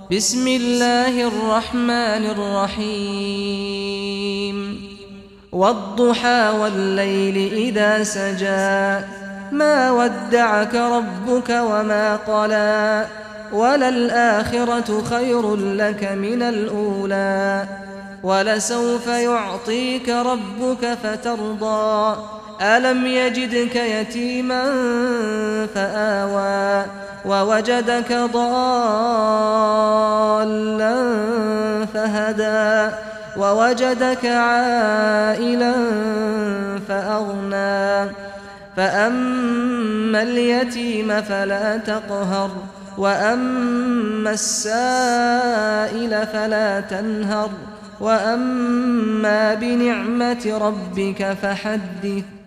بسم الله الرحمن الرحيم والضحى والليل إذا سجى ما ودعك ربك وما قلى وللآخرة خير لك من الأولى ولسوف يعطيك ربك فترضى ألم يجدك يتيما فآوى ووجدك ضالا فهدى ووجدك عائلا فأغنى فأما اليتيم فلا تقهر وأما السائل فلا تنهر وأما بنعمة ربك فحدث